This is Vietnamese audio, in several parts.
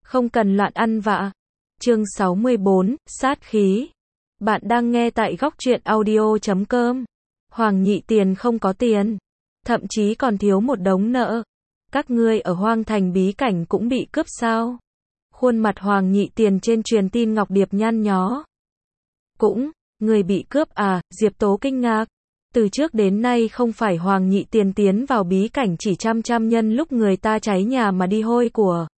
Không cần loạn ăn vạ. Chương 64, sát khí. Bạn đang nghe tại góc truyện audio.com. Hoàng Nhị Tiền không có tiền, thậm chí còn thiếu một đống nợ. Các ngươi ở Hoang Thành bí cảnh cũng bị cướp sao? Khuôn mặt Hoàng Nhị Tiền trên truyền tin ngọc điệp nhăn nhó. Cũng, người bị cướp à? Diệp Tố kinh ngạc. Từ trước đến nay không phải Hoàng Nhị Tiền tiến vào bí cảnh chỉ trăm nhân lúc người ta cháy nhà mà đi hôi của.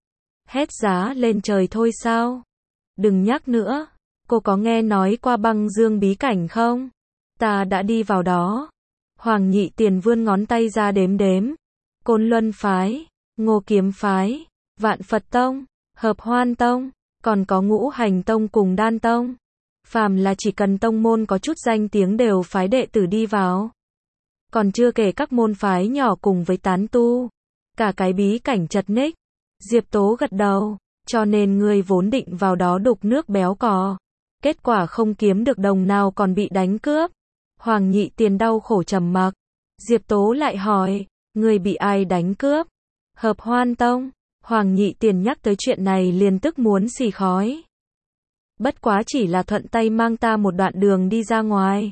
Hét giá lên trời thôi sao? Đừng nhắc nữa. Cô có nghe nói qua băng dương bí cảnh không? Ta đã đi vào đó. Hoàng Nhị Tiền vươn ngón tay ra đếm. Côn Luân Phái, Ngô Kiếm Phái, Vạn Phật Tông, Hợp Hoan Tông, còn có Ngũ Hành Tông cùng Đan Tông. Phàm là chỉ cần tông môn có chút danh tiếng đều phái đệ tử đi vào. Còn chưa kể các môn phái nhỏ cùng với tán tu. Cả cái bí cảnh chật ních. Diệp Tố gật đầu. Cho nên ngươi vốn định vào đó đục nước béo cò. Kết quả không kiếm được đồng nào còn bị đánh cướp. Hoàng Nhị Tiền đau khổ trầm mặc. Diệp Tố lại hỏi, ngươi bị ai đánh cướp? Hợp Hoan Tông. Hoàng Nhị Tiền nhắc tới chuyện này liền tức muốn xì khói. Bất quá chỉ là thuận tay mang ta một đoạn đường đi ra ngoài.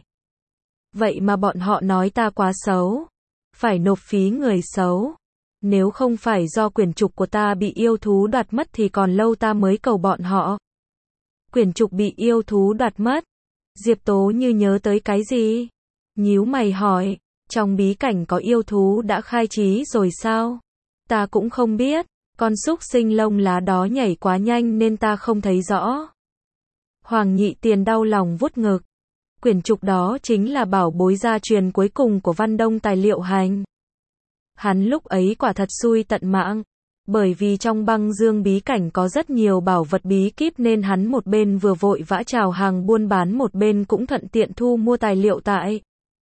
Vậy mà bọn họ nói ta quá xấu. Phải nộp phí người xấu. Nếu không phải do quyển trục của ta bị yêu thú đoạt mất thì còn lâu ta mới cầu bọn họ. Quyển trục bị yêu thú đoạt mất. Diệp Tố như nhớ tới cái gì? Nhíu mày hỏi, trong bí cảnh có yêu thú đã khai trí rồi sao? Ta cũng không biết, con súc sinh lông lá đó nhảy quá nhanh nên ta không thấy rõ. Hoàng Nhị Tiền đau lòng vuốt ngực. Quyển trục đó chính là bảo bối gia truyền cuối cùng của Văn Đông Tài Liệu Hành. Hắn lúc ấy quả thật xui tận mạng. Bởi vì trong băng dương bí cảnh có rất nhiều bảo vật bí kíp nên hắn một bên vừa vội vã chào hàng buôn bán một bên cũng thuận tiện thu mua tài liệu tại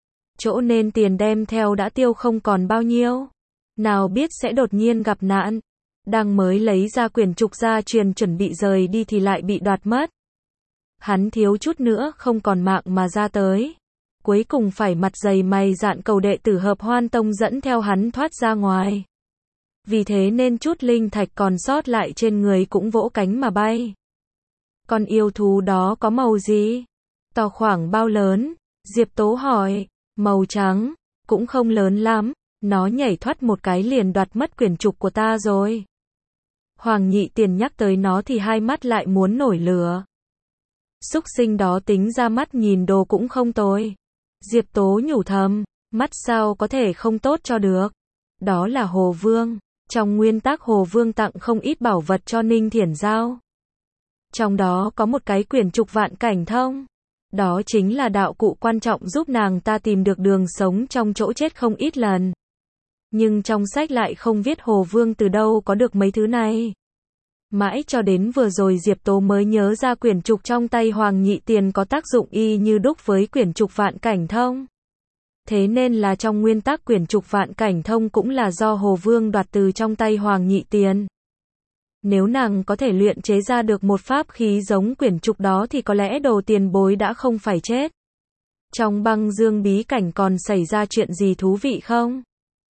chỗ nên tiền đem theo đã tiêu không còn bao nhiêu. Nào biết sẽ đột nhiên gặp nạn. Đang mới lấy ra quyển trục gia truyền chuẩn bị rời đi thì lại bị đoạt mất. Hắn thiếu chút nữa không còn mạng mà ra tới. Cuối cùng phải mặt dày mày dạn cầu đệ tử Hợp Hoan Tông dẫn theo hắn thoát ra ngoài. Vì thế nên chút linh thạch còn sót lại trên người cũng vỗ cánh mà bay. Con yêu thú đó có màu gì? To khoảng bao lớn? Diệp Tố hỏi. Màu trắng, cũng không lớn lắm. Nó nhảy thoát một cái liền đoạt mất quyển trục của ta rồi. Hoàng Nhị Tiền nhắc tới nó thì hai mắt lại muốn nổi lửa. Súc sinh đó tính ra mắt nhìn đồ cũng không tồi. Diệp Tố nhủ thầm, mắt sao có thể không tốt cho được. Đó là Hồ Vương. Trong nguyên tắc Hồ Vương tặng không ít bảo vật cho Ninh Thiển Giao. Trong đó có một cái quyển trục vạn cảnh thông. Đó chính là đạo cụ quan trọng giúp nàng ta tìm được đường sống trong chỗ chết không ít lần. Nhưng trong sách lại không viết Hồ Vương từ đâu có được mấy thứ này. Mãi cho đến vừa rồi Diệp Tố mới nhớ ra quyển trục trong tay Hoàng Nhị Tiền có tác dụng y như đúc với quyển trục vạn cảnh thông. Thế nên là trong nguyên tắc quyển trục vạn cảnh thông cũng là do Hồ Vương đoạt từ trong tay Hoàng Nhị Tiền. Nếu nàng có thể luyện chế ra được một pháp khí giống quyển trục đó thì có lẽ đồ tiền bối đã không phải chết. Trong băng dương bí cảnh còn xảy ra chuyện gì thú vị không?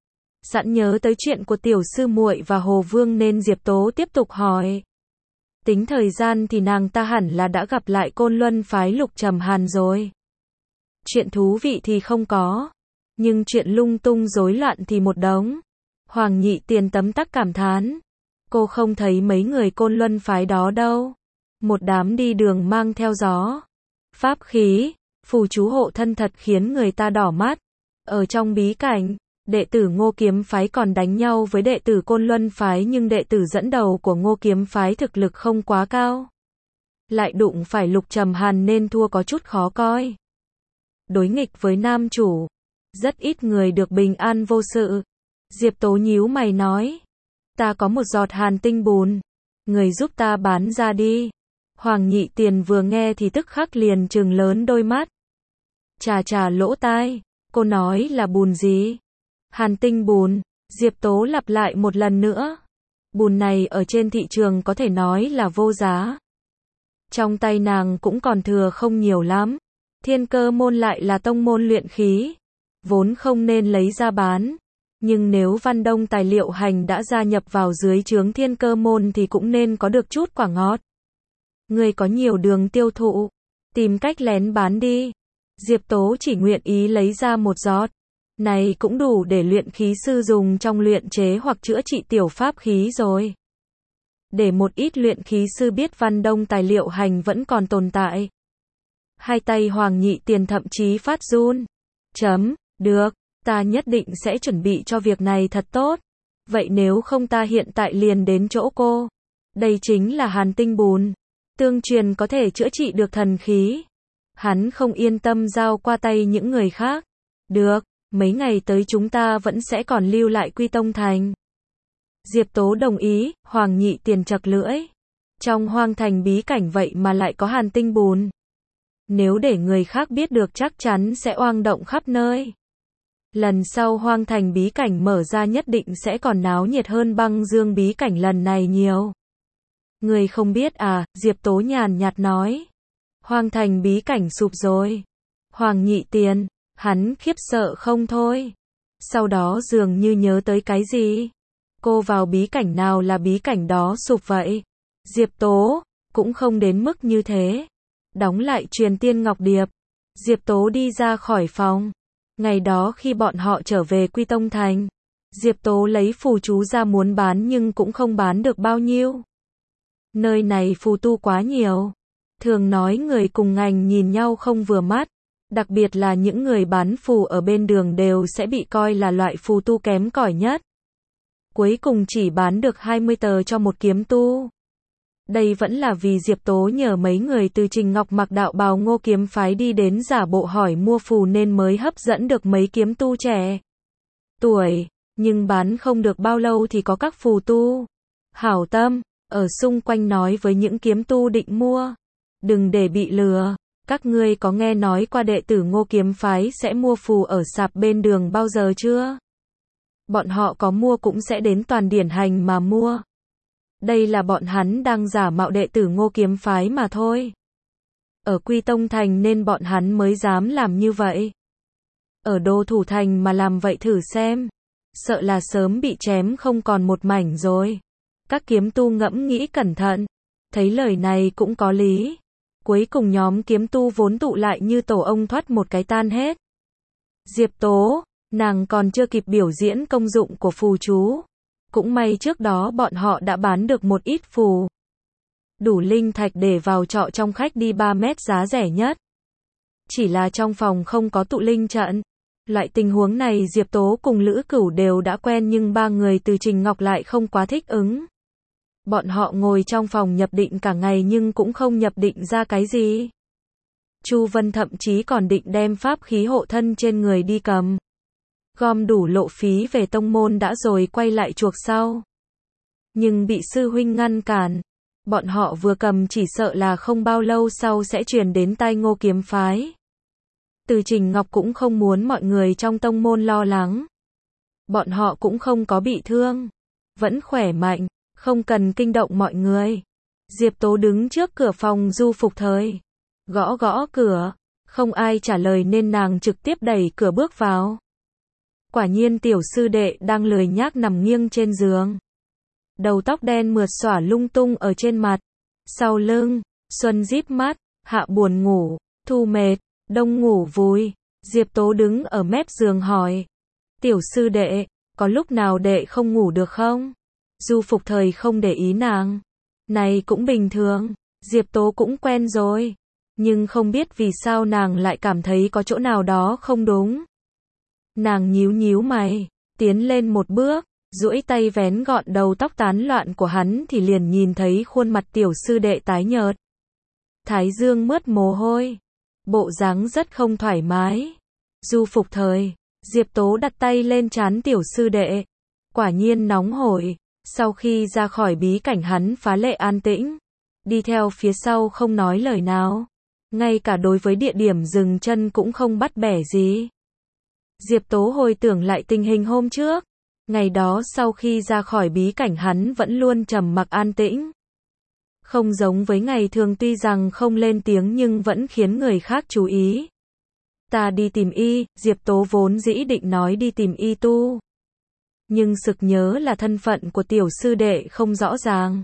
Sẵn nhớ tới chuyện của tiểu sư muội và Hồ Vương nên Diệp Tố tiếp tục hỏi. Tính thời gian thì nàng ta hẳn là đã gặp lại Côn Luân Phái Lục Trầm Hàn rồi. Chuyện thú vị thì không có. Nhưng chuyện lung tung rối loạn thì một đống. Hoàng Nhị Tiền tấm tắc cảm thán. Cô không thấy mấy người Côn Luân Phái đó đâu. Một đám đi đường mang theo gió. Pháp khí, phù chú hộ thân thật khiến người ta đỏ mắt. Ở trong bí cảnh, đệ tử Ngô Kiếm Phái còn đánh nhau với đệ tử Côn Luân Phái nhưng đệ tử dẫn đầu của Ngô Kiếm Phái thực lực không quá cao. Lại đụng phải Lục Trầm Hàn nên thua có chút khó coi. Đối nghịch với nam chủ. Rất ít người được bình an vô sự. Diệp Tố nhíu mày nói. Ta có một giọt hàn tinh bùn. Người giúp ta bán ra đi. Hoàng Nhị Tiền vừa nghe thì tức khắc liền trừng lớn đôi mắt. Chà lỗ tai. Cô nói là bùn gì? Hàn tinh bùn. Diệp Tố lặp lại một lần nữa. Bùn này ở trên thị trường có thể nói là vô giá. Trong tay nàng cũng còn thừa không nhiều lắm. Thiên Cơ môn lại là tông môn luyện khí. Vốn không nên lấy ra bán. Nhưng nếu Văn Đông Tài Liệu Hành đã gia nhập vào dưới trướng Thiên Cơ môn thì cũng nên có được chút quả ngọt. Người có nhiều đường tiêu thụ, tìm cách lén bán đi. Diệp Tố chỉ nguyện ý lấy ra một giọt. Này cũng đủ để luyện khí sư dùng trong luyện chế hoặc chữa trị tiểu pháp khí rồi. Để một ít luyện khí sư biết Văn Đông Tài Liệu Hành vẫn còn tồn tại. Hai tay Hoàng Nhị Tiền thậm chí phát run. Được, ta nhất định sẽ chuẩn bị cho việc này thật tốt. Vậy nếu không ta hiện tại liền đến chỗ cô. Đây chính là hàn tinh bùn. Tương truyền có thể chữa trị được thần khí. Hắn không yên tâm giao qua tay những người khác. Được, mấy ngày tới chúng ta vẫn sẽ còn lưu lại Quy Tông Thành. Diệp Tố đồng ý, Hoàng Nhị Tiền chật lưỡi. Trong hoang thành bí cảnh vậy mà lại có hàn tinh bùn. Nếu để người khác biết được chắc chắn sẽ oang động khắp nơi. Lần sau hoang thành bí cảnh mở ra nhất định sẽ còn náo nhiệt hơn băng dương bí cảnh lần này nhiều. Người không biết à, Diệp Tố nhàn nhạt nói. Hoang thành bí cảnh sụp rồi. Hoàng Nhị Tiền, hắn khiếp sợ không thôi. Sau đó dường như nhớ tới cái gì. Cô vào bí cảnh nào là bí cảnh đó sụp vậy? Diệp Tố, cũng không đến mức như thế. Đóng lại Truyền Tiên Ngọc Điệp. Diệp Tố đi ra khỏi phòng. Ngày đó khi bọn họ trở về Quy Tông Thành, Diệp Tố lấy phù chú ra muốn bán nhưng cũng không bán được bao nhiêu. Nơi này phù tu quá nhiều. Thường nói người cùng ngành nhìn nhau không vừa mắt. Đặc biệt là những người bán phù ở bên đường đều sẽ bị coi là loại phù tu kém cỏi nhất. Cuối cùng chỉ bán được 20 tờ cho một kiếm tu. Đây vẫn là vì Diệp Tố nhờ mấy người từ Trình Ngọc mặc đạo bào Ngô kiếm phái đi đến giả bộ hỏi mua phù nên mới hấp dẫn được mấy kiếm tu trẻ tuổi, nhưng bán không được bao lâu thì có các phù tu hảo tâm ở xung quanh nói với những kiếm tu định mua, đừng để bị lừa. Các ngươi có nghe nói qua đệ tử Ngô kiếm phái sẽ mua phù ở sạp bên đường bao giờ chưa? Bọn họ có mua cũng sẽ đến Toàn Điển Hành mà mua. Đây là bọn hắn đang giả mạo đệ tử Ngô kiếm phái mà thôi. Ở Quy Tông Thành nên bọn hắn mới dám làm như vậy. Ở Đô Thủ Thành mà làm vậy thử xem. Sợ là sớm bị chém không còn một mảnh rồi. Các kiếm tu ngẫm nghĩ cẩn thận. Thấy lời này cũng có lý. Cuối cùng nhóm kiếm tu vốn tụ lại như tổ ong thoát một cái tan hết. Diệp Tố, nàng còn chưa kịp biểu diễn công dụng của phù chú. Cũng may trước đó bọn họ đã bán được một ít phù. Đủ linh thạch để vào trọ trong khách đi 3 mét giá rẻ nhất. Chỉ là trong phòng không có tụ linh trận. Loại tình huống này Diệp Tố cùng Lữ Cửu đều đã quen nhưng ba người từ Trình Ngọc lại không quá thích ứng. Bọn họ ngồi trong phòng nhập định cả ngày nhưng cũng không nhập định ra cái gì. Chu Vân thậm chí còn định đem pháp khí hộ thân trên người đi cầm. Gom đủ lộ phí về tông môn đã rồi quay lại chuộc sau. Nhưng bị sư huynh ngăn cản. Bọn họ vừa cầm chỉ sợ là không bao lâu sau sẽ truyền đến tai Ngô kiếm phái. Từ Trình Ngọc cũng không muốn mọi người trong tông môn lo lắng. Bọn họ cũng không có bị thương. Vẫn khỏe mạnh, không cần kinh động mọi người. Diệp Tố đứng trước cửa phòng Du Phục Thời. Gõ gõ cửa. Không ai trả lời nên nàng trực tiếp đẩy cửa bước vào. Quả nhiên tiểu sư đệ đang lười nhác nằm nghiêng trên giường. Đầu tóc đen mượt xõa lung tung ở trên mặt. Sau lưng, Xuân díp mắt, Hạ buồn ngủ, Thu mệt, Đông ngủ vui. Diệp Tố đứng ở mép giường hỏi. Tiểu sư đệ, có lúc nào đệ không ngủ được không? Du Phục Thời không để ý nàng. Này cũng bình thường, Diệp Tố cũng quen rồi. Nhưng không biết vì sao nàng lại cảm thấy có chỗ nào đó không đúng. Nàng nhíu nhíu mày, tiến lên một bước, duỗi tay vén gọn đầu tóc tán loạn của hắn thì liền nhìn thấy khuôn mặt tiểu sư đệ tái nhợt. Thái dương mướt mồ hôi, bộ dáng rất không thoải mái. Du Phục Thời, Diệp Tố đặt tay lên trán tiểu sư đệ. Quả nhiên nóng hổi, sau khi ra khỏi bí cảnh hắn phá lệ an tĩnh. Đi theo phía sau không nói lời nào. Ngay cả đối với địa điểm dừng chân cũng không bắt bẻ gì. Diệp Tố hồi tưởng lại tình hình hôm trước. Ngày đó sau khi ra khỏi bí cảnh hắn vẫn luôn trầm mặc an tĩnh. Không giống với ngày thường tuy rằng không lên tiếng nhưng vẫn khiến người khác chú ý. Ta đi tìm y, Diệp Tố vốn dĩ định nói đi tìm y tu. Nhưng sực nhớ là thân phận của tiểu sư đệ không rõ ràng.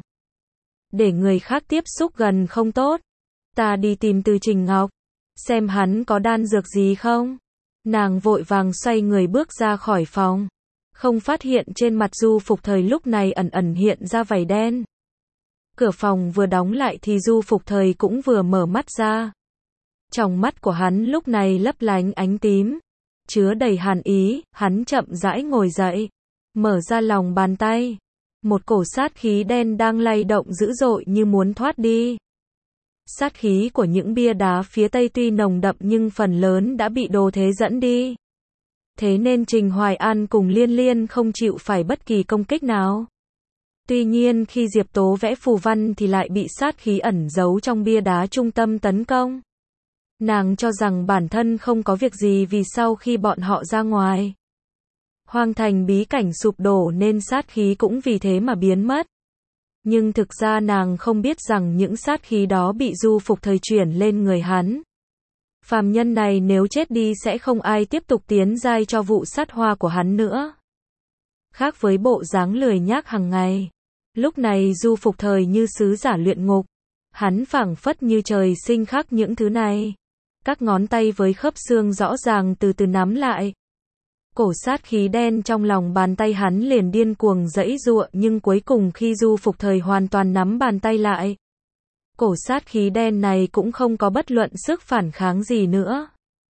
Để người khác tiếp xúc gần không tốt. Ta đi tìm Từ Trình Ngọc, xem hắn có đan dược gì không. Nàng vội vàng xoay người bước ra khỏi phòng. Không phát hiện trên mặt Du Phục Thời lúc này ẩn ẩn hiện ra vảy đen. Cửa phòng vừa đóng lại thì Du Phục Thời cũng vừa mở mắt ra. Trong mắt của hắn lúc này lấp lánh ánh tím, chứa đầy hàn ý, hắn chậm rãi ngồi dậy, mở ra lòng bàn tay. Một cổ sát khí đen đang lay động dữ dội như muốn thoát đi. Sát khí của những bia đá phía tây tuy nồng đậm nhưng phần lớn đã bị đồ thế dẫn đi. Thế nên Trình Hoài An cùng Liên Liên không chịu phải bất kỳ công kích nào. Tuy nhiên khi Diệp Tố vẽ phù văn thì lại bị sát khí ẩn giấu trong bia đá trung tâm tấn công. Nàng cho rằng bản thân không có việc gì vì sau khi bọn họ ra ngoài, hoang thành bí cảnh sụp đổ nên sát khí cũng vì thế mà biến mất. Nhưng thực ra nàng không biết rằng những sát khí đó bị Du Phục Thời chuyển lên người hắn. Phàm nhân này nếu chết đi sẽ không ai tiếp tục tiến giai cho vụ sát hoa của hắn nữa. Khác với bộ dáng lười nhác hàng ngày, lúc này Du Phục Thời như sứ giả luyện ngục. Hắn phảng phất như trời sinh khắc những thứ này. Các ngón tay với khớp xương rõ ràng từ từ nắm lại. Cổ sát khí đen trong lòng bàn tay hắn liền điên cuồng giãy giụa, nhưng cuối cùng khi Du Phục Thời hoàn toàn nắm bàn tay lại, cổ sát khí đen này cũng không có bất luận sức phản kháng gì nữa.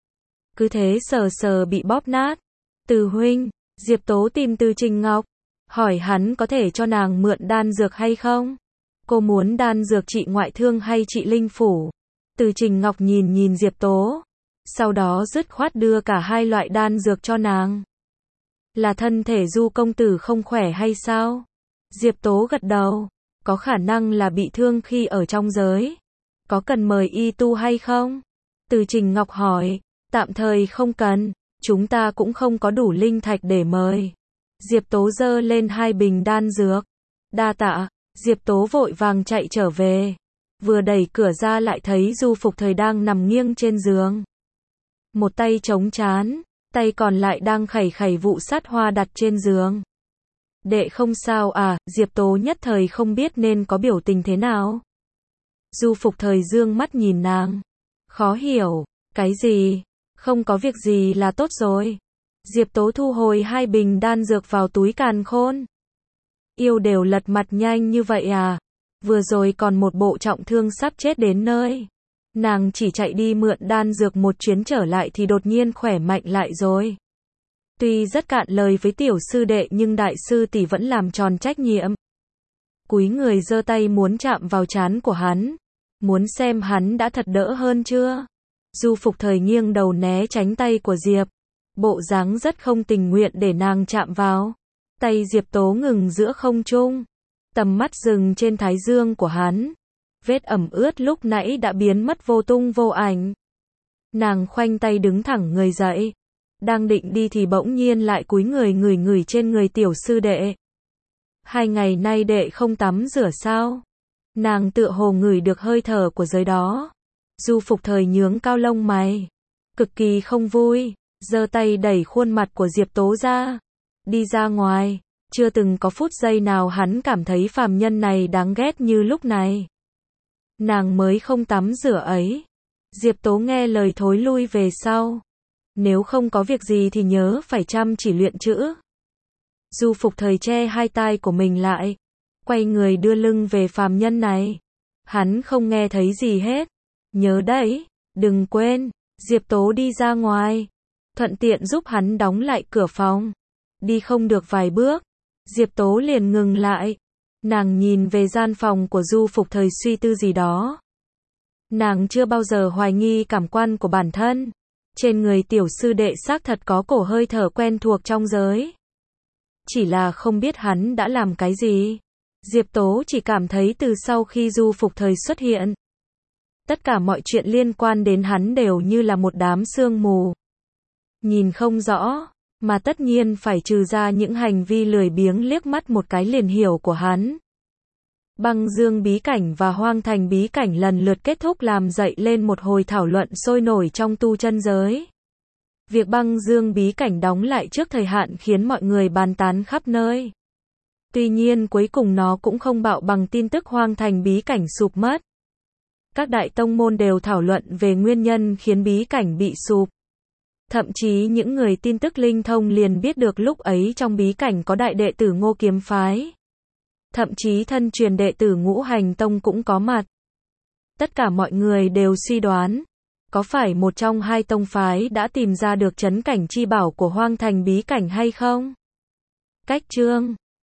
Cứ thế sờ sờ bị bóp nát. Từ huynh, Diệp Tố tìm Từ Trình Ngọc, hỏi hắn có thể cho nàng mượn đan dược hay không? Cô muốn đan dược trị ngoại thương hay trị linh phủ? Từ Trình Ngọc nhìn nhìn Diệp Tố, sau đó dứt khoát đưa cả hai loại đan dược cho nàng. Là thân thể Du công tử không khỏe hay sao? Diệp Tố gật đầu, có khả năng là bị thương khi ở trong giới. Có cần mời y tu hay không? Từ Trình Ngọc hỏi, tạm thời không cần, chúng ta cũng không có đủ linh thạch để mời. Diệp Tố giơ lên hai bình đan dược. Đa tạ. Diệp Tố vội vàng chạy trở về. Vừa đẩy cửa ra lại thấy Du Phục Thời đang nằm nghiêng trên giường. Một tay chống trán, tay còn lại đang khẩy khẩy vụ sát hoa đặt trên giường. Đệ không sao à? Diệp Tố nhất thời không biết nên có biểu tình thế nào. Du Phục Thời dương mắt nhìn nàng. Khó hiểu, cái gì? Không có việc gì là tốt rồi. Diệp Tố thu hồi hai bình đan dược vào túi càn khôn. Yêu đều lật mặt nhanh như vậy à? Vừa rồi còn một bộ trọng thương sắp chết đến nơi. Nàng chỉ chạy đi mượn đan dược một chuyến trở lại thì đột nhiên khỏe mạnh lại rồi. Tuy rất cạn lời với tiểu sư đệ nhưng đại sư tỷ vẫn làm tròn trách nhiệm. Cúi người giơ tay muốn chạm vào trán của hắn. Muốn xem hắn đã thật đỡ hơn chưa? Du Phục Thời nghiêng đầu né tránh tay của Diệp. Bộ dáng rất không tình nguyện để nàng chạm vào. Tay Diệp Tố ngừng giữa không trung. Tầm mắt dừng trên thái dương của hắn. Vết ẩm ướt lúc nãy đã biến mất vô tung vô ảnh. Nàng khoanh tay đứng thẳng người dậy. Đang định đi thì bỗng nhiên lại cúi người ngửi trên người tiểu sư đệ. 2 ngày nay đệ không tắm rửa sao? Nàng tựa hồ ngửi được hơi thở của giới đó. Du Phục Thời nhướng cao lông mày. Cực kỳ không vui. Giơ tay đẩy khuôn mặt của Diệp Tố ra. Đi ra ngoài. Chưa từng có phút giây nào hắn cảm thấy phàm nhân này đáng ghét như lúc này. Nàng mới không tắm rửa ấy. Diệp Tố nghe lời thối lui về sau. Nếu không có việc gì thì nhớ phải chăm chỉ luyện chữ. Du Phục Thời che hai tai của mình lại. Quay người đưa lưng về phàm nhân này. Hắn không nghe thấy gì hết. Nhớ đấy, đừng quên. Diệp Tố đi ra ngoài. Thuận tiện giúp hắn đóng lại cửa phòng. Đi không được vài bước. Diệp Tố liền ngừng lại. Nàng nhìn về gian phòng của Du Phục Thời suy tư gì đó. Nàng chưa bao giờ hoài nghi cảm quan của bản thân. Trên người tiểu sư đệ xác thật có cổ hơi thở quen thuộc trong giới. Chỉ là không biết hắn đã làm cái gì. Diệp Tố chỉ cảm thấy từ sau khi Du Phục Thời xuất hiện, tất cả mọi chuyện liên quan đến hắn đều như là một đám sương mù. Nhìn không rõ, mà tất nhiên phải trừ ra những hành vi lười biếng liếc mắt một cái liền hiểu của hắn. Băng Dương bí cảnh và Hoang Thành bí cảnh lần lượt kết thúc làm dậy lên một hồi thảo luận sôi nổi trong tu chân giới. Việc băng dương bí cảnh đóng lại trước thời hạn khiến mọi người bàn tán khắp nơi. Tuy nhiên cuối cùng nó cũng không bạo bằng tin tức hoang thành bí cảnh sụp mất. Các đại tông môn đều thảo luận về nguyên nhân khiến bí cảnh bị sụp. Thậm chí những người tin tức linh thông liền biết được lúc ấy trong bí cảnh có đại đệ tử Ngô Kiếm Phái. Thậm chí thân truyền đệ tử Ngũ Hành Tông cũng có mặt. Tất cả mọi người đều suy đoán, có phải một trong hai tông phái đã tìm ra được trấn cảnh chi bảo của hoang thành bí cảnh hay không? Cách chương